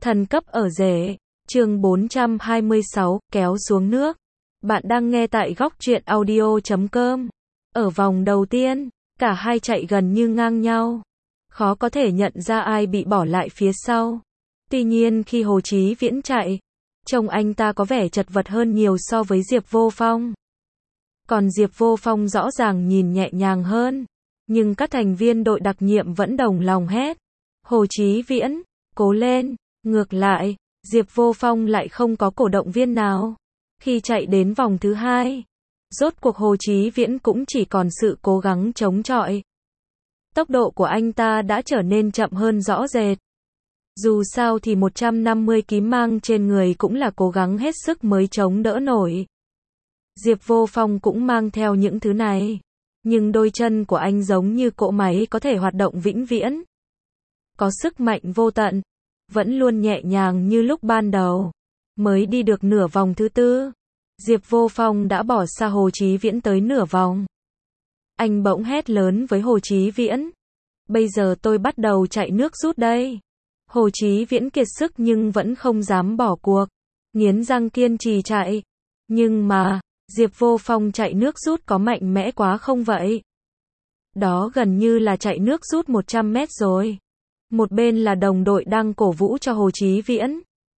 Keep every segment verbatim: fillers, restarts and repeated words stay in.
Thần cấp ở rể, chương bốn trăm hai mươi sáu, kéo xuống nước. Bạn đang nghe tại góc truyện audio chấm com. Ở vòng đầu tiên, cả hai chạy gần như ngang nhau. Khó có thể nhận ra ai bị bỏ lại phía sau. Tuy nhiên khi Hồ Chí Viễn chạy, trông anh ta có vẻ chật vật hơn nhiều so với Diệp Vô Phong. Còn Diệp Vô Phong rõ ràng nhìn nhẹ nhàng hơn. Nhưng các thành viên đội đặc nhiệm vẫn đồng lòng hét. Hồ Chí Viễn, cố lên. Ngược lại, Diệp Vô Phong lại không có cổ động viên nào. Khi chạy đến vòng thứ hai, rốt cuộc Hồ Chí Viễn cũng chỉ còn sự cố gắng chống chọi. Tốc độ của anh ta đã trở nên chậm hơn rõ rệt. Dù sao thì một trăm năm mươi ki lô gam mang trên người cũng là cố gắng hết sức mới chống đỡ nổi. Diệp Vô Phong cũng mang theo những thứ này. Nhưng đôi chân của anh giống như cỗ máy có thể hoạt động vĩnh viễn. Có sức mạnh vô tận. Vẫn luôn nhẹ nhàng như lúc ban đầu. Mới đi được nửa vòng thứ tư, Diệp Vô Phong đã bỏ xa Hồ Chí Viễn tới nửa vòng. Anh bỗng hét lớn với Hồ Chí Viễn. Bây giờ tôi bắt đầu chạy nước rút đây. Hồ Chí Viễn kiệt sức nhưng vẫn không dám bỏ cuộc. Nghiến răng kiên trì chạy. Nhưng mà, Diệp Vô Phong chạy nước rút có mạnh mẽ quá không vậy? Đó gần như là chạy nước rút một trăm mét rồi. Một bên là đồng đội đang cổ vũ cho Hồ Chí Viễn.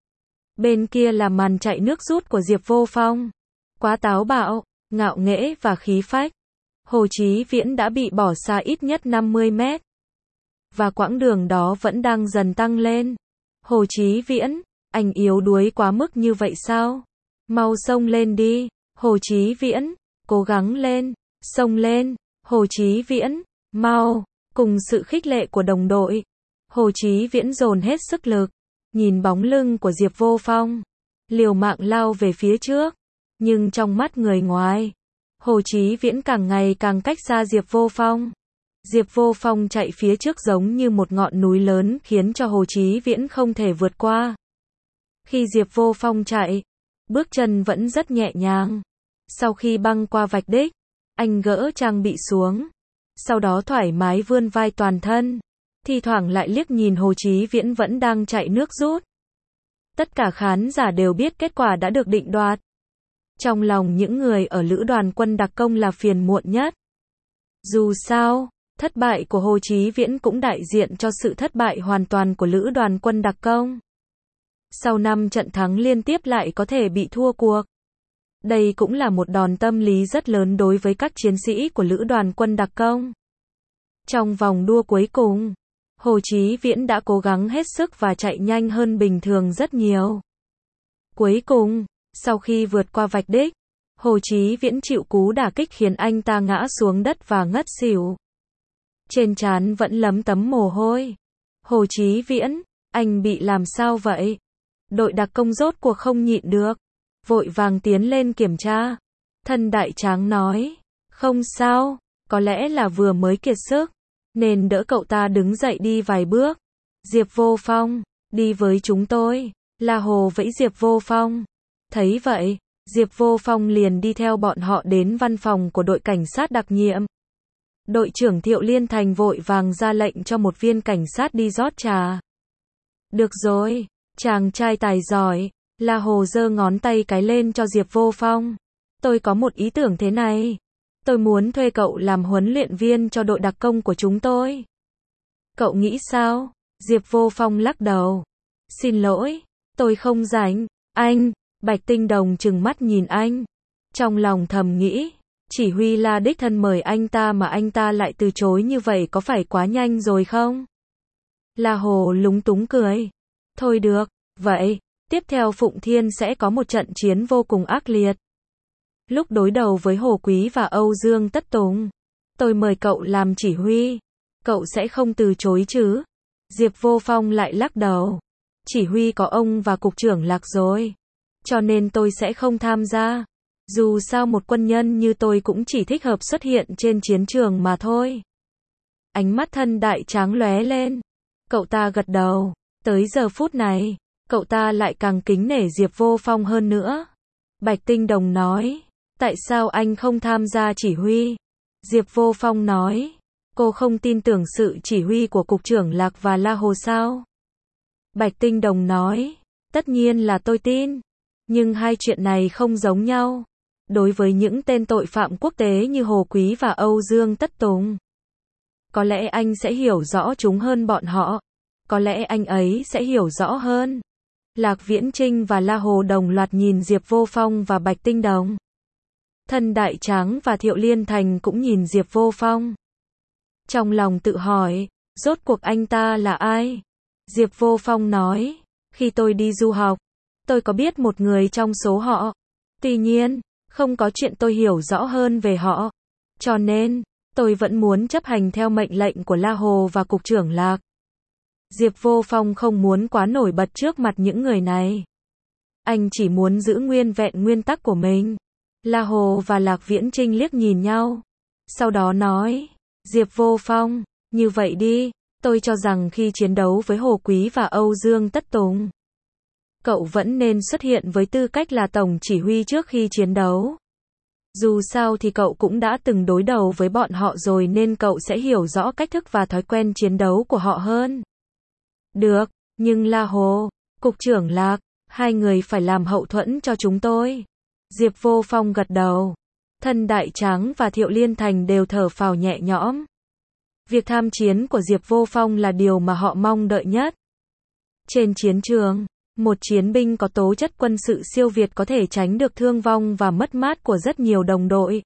Bên kia là màn chạy nước rút của Diệp Vô Phong. Quá táo bạo, ngạo nghễ và khí phách. Hồ Chí Viễn đã bị bỏ xa ít nhất năm mươi mét. Và quãng đường đó vẫn đang dần tăng lên. Hồ Chí Viễn, anh yếu đuối quá mức như vậy sao? Mau xông lên đi, Hồ Chí Viễn, cố gắng lên, xông lên, Hồ Chí Viễn, mau, cùng sự khích lệ của đồng đội. Hồ Chí Viễn dồn hết sức lực, nhìn bóng lưng của Diệp Vô Phong, liều mạng lao về phía trước, nhưng trong mắt người ngoài, Hồ Chí Viễn càng ngày càng cách xa Diệp Vô Phong. Diệp Vô Phong chạy phía trước giống như một ngọn núi lớn khiến cho Hồ Chí Viễn không thể vượt qua. Khi Diệp Vô Phong chạy, bước chân vẫn rất nhẹ nhàng. Sau khi băng qua vạch đích, anh gỡ trang bị xuống, sau đó thoải mái vươn vai toàn thân. Thi thoảng lại liếc nhìn Hồ Chí Viễn vẫn đang chạy nước rút. Tất cả khán giả đều biết kết quả đã được định đoạt. Trong lòng những người ở lữ đoàn quân đặc công là phiền muộn nhất. Dù sao, thất bại của Hồ Chí Viễn cũng đại diện cho sự thất bại hoàn toàn của lữ đoàn quân đặc công. Sau năm trận thắng liên tiếp lại có thể bị thua cuộc. Đây cũng là một đòn tâm lý rất lớn đối với các chiến sĩ của lữ đoàn quân đặc công. Trong vòng đua cuối cùng, Hồ Chí Viễn đã cố gắng hết sức và chạy nhanh hơn bình thường rất nhiều. Cuối cùng, sau khi vượt qua vạch đích, Hồ Chí Viễn chịu cú đả kích khiến anh ta ngã xuống đất và ngất xỉu. Trên trán vẫn lấm tấm mồ hôi. Hồ Chí Viễn, anh bị làm sao vậy? Đội đặc công rốt cuộc không nhịn được, vội vàng tiến lên kiểm tra. Thân đại tráng nói, không sao, có lẽ là vừa mới kiệt sức, nên đỡ cậu ta đứng dậy đi vài bước. Diệp Vô Phong, đi với chúng tôi, La Hồ vẫy Diệp Vô Phong. Thấy vậy, Diệp Vô Phong liền đi theo bọn họ đến văn phòng của đội cảnh sát đặc nhiệm. Đội trưởng Thiệu Liên Thành vội vàng ra lệnh cho một viên cảnh sát đi rót trà. Được rồi, chàng trai tài giỏi, La Hồ giơ ngón tay cái lên cho Diệp Vô Phong. Tôi có một ý tưởng thế này. Tôi muốn thuê cậu làm huấn luyện viên cho đội đặc công của chúng tôi. Cậu nghĩ sao? Diệp Vô Phong lắc đầu. Xin lỗi, tôi không rảnh. Anh, Bạch Tinh Đồng trừng mắt nhìn anh. Trong lòng thầm nghĩ, chỉ huy là đích thân mời anh ta mà anh ta lại từ chối như vậy có phải quá nhanh rồi không? La Hồ lúng túng cười. Thôi được, vậy, tiếp theo Phụng Thiên sẽ có một trận chiến vô cùng ác liệt. Lúc đối đầu với Hồ Quý và Âu Dương Tất Tùng, tôi mời cậu làm chỉ huy, cậu sẽ không từ chối chứ? Diệp Vô Phong lại lắc đầu. Chỉ huy có ông và cục trưởng Lạc rồi, cho nên tôi sẽ không tham gia. Dù sao một quân nhân như tôi cũng chỉ thích hợp xuất hiện trên chiến trường mà thôi. Ánh mắt thân đại tráng lóe lên. Cậu ta gật đầu. Tới giờ phút này, cậu ta lại càng kính nể Diệp Vô Phong hơn nữa. Bạch Tinh Đồng nói, tại sao anh không tham gia chỉ huy? Diệp Vô Phong nói, cô không tin tưởng sự chỉ huy của cục trưởng Lạc và La Hồ sao? Bạch Tinh Đồng nói, tất nhiên là tôi tin. Nhưng hai chuyện này không giống nhau. Đối với những tên tội phạm quốc tế như Hồ Quý và Âu Dương Tất Tùng, có lẽ anh sẽ hiểu rõ chúng hơn bọn họ. Có lẽ anh ấy sẽ hiểu rõ hơn. Lạc Viễn Trinh và La Hồ đồng loạt nhìn Diệp Vô Phong và Bạch Tinh Đồng. Thân Đại Tráng và Thiệu Liên Thành cũng nhìn Diệp Vô Phong. Trong lòng tự hỏi, rốt cuộc anh ta là ai? Diệp Vô Phong nói, khi tôi đi du học, tôi có biết một người trong số họ. Tuy nhiên, không có chuyện tôi hiểu rõ hơn về họ. Cho nên, tôi vẫn muốn chấp hành theo mệnh lệnh của La Hồ và Cục trưởng Lạc. Diệp Vô Phong không muốn quá nổi bật trước mặt những người này. Anh chỉ muốn giữ nguyên vẹn nguyên tắc của mình. La Hồ và Lạc Viễn Trinh liếc nhìn nhau. Sau đó nói, Diệp Vô Phong, như vậy đi, tôi cho rằng khi chiến đấu với Hồ Quý và Âu Dương Tất Tùng, cậu vẫn nên xuất hiện với tư cách là tổng chỉ huy trước khi chiến đấu. Dù sao thì cậu cũng đã từng đối đầu với bọn họ rồi nên cậu sẽ hiểu rõ cách thức và thói quen chiến đấu của họ hơn. Được, nhưng La Hồ, Cục trưởng Lạc, hai người phải làm hậu thuẫn cho chúng tôi. Diệp Vô Phong gật đầu. Thân Đại Tráng và Thiệu Liên Thành đều thở phào nhẹ nhõm. Việc tham chiến của Diệp Vô Phong là điều mà họ mong đợi nhất. Trên chiến trường, một chiến binh có tố chất quân sự siêu việt có thể tránh được thương vong và mất mát của rất nhiều đồng đội.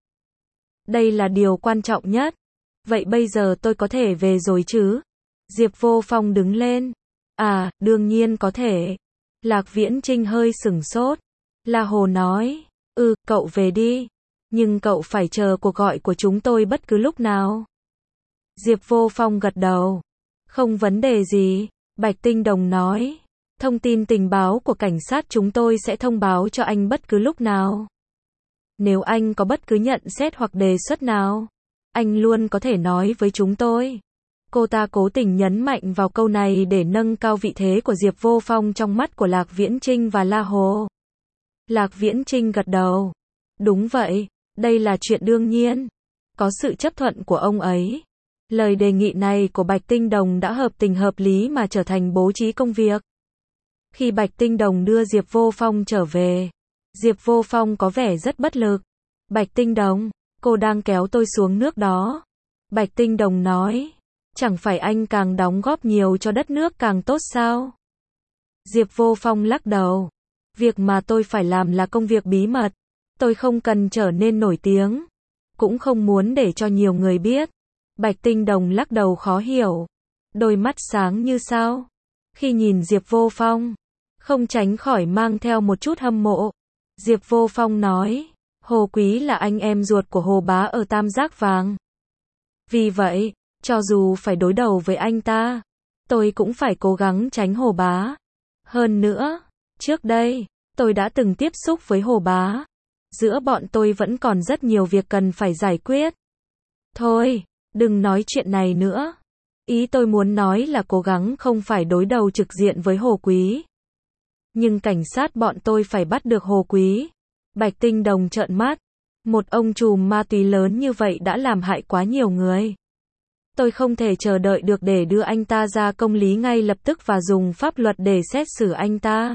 Đây là điều quan trọng nhất. Vậy bây giờ tôi có thể về rồi chứ? Diệp Vô Phong đứng lên. À, đương nhiên có thể. Lạc Viễn Trinh hơi sửng sốt. La Hồ nói, ừ, cậu về đi. Nhưng cậu phải chờ cuộc gọi của chúng tôi bất cứ lúc nào. Diệp Vô Phong gật đầu. Không vấn đề gì. Bạch Tinh Đồng nói, thông tin tình báo của cảnh sát chúng tôi sẽ thông báo cho anh bất cứ lúc nào. Nếu anh có bất cứ nhận xét hoặc đề xuất nào, anh luôn có thể nói với chúng tôi. Cô ta cố tình nhấn mạnh vào câu này để nâng cao vị thế của Diệp Vô Phong trong mắt của Lạc Viễn Trinh và La Hồ. Lạc Viễn Trinh gật đầu. Đúng vậy, đây là chuyện đương nhiên. Có sự chấp thuận của ông ấy. Lời đề nghị này của Bạch Tinh Đồng đã hợp tình hợp lý mà trở thành bố trí công việc. Khi Bạch Tinh Đồng đưa Diệp Vô Phong trở về, Diệp Vô Phong có vẻ rất bất lực. Bạch Tinh Đồng, cô đang kéo tôi xuống nước đó. Bạch Tinh Đồng nói, chẳng phải anh càng đóng góp nhiều cho đất nước càng tốt sao? Diệp Vô Phong lắc đầu. Việc mà tôi phải làm là công việc bí mật. Tôi không cần trở nên nổi tiếng. Cũng không muốn để cho nhiều người biết. Bạch Tinh Đồng lắc đầu khó hiểu. Đôi mắt sáng như sao. Khi nhìn Diệp Vô Phong, không tránh khỏi mang theo một chút hâm mộ. Diệp Vô Phong nói, Hồ Quý là anh em ruột của Hồ Bá ở Tam Giác Vàng. Vì vậy, cho dù phải đối đầu với anh ta, tôi cũng phải cố gắng tránh Hồ Bá. Hơn nữa, trước đây, tôi đã từng tiếp xúc với Hồ Bá. Giữa bọn tôi vẫn còn rất nhiều việc cần phải giải quyết. Thôi, đừng nói chuyện này nữa. Ý tôi muốn nói là cố gắng không phải đối đầu trực diện với Hồ Quý. Nhưng cảnh sát bọn tôi phải bắt được Hồ Quý. Bạch Tinh Đồng trợn mắt. Một ông trùm ma túy lớn như vậy đã làm hại quá nhiều người. Tôi không thể chờ đợi được để đưa anh ta ra công lý ngay lập tức và dùng pháp luật để xét xử anh ta.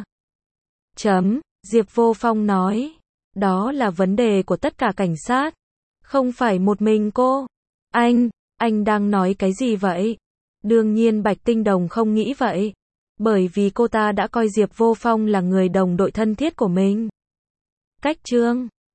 Chấm, Diệp Vô Phong nói. Đó là vấn đề của tất cả cảnh sát. Không phải một mình cô. Anh, anh đang nói cái gì vậy? Đương nhiên Bạch Tinh Đồng không nghĩ vậy. Bởi vì cô ta đã coi Diệp Vô Phong là người đồng đội thân thiết của mình. Cách chương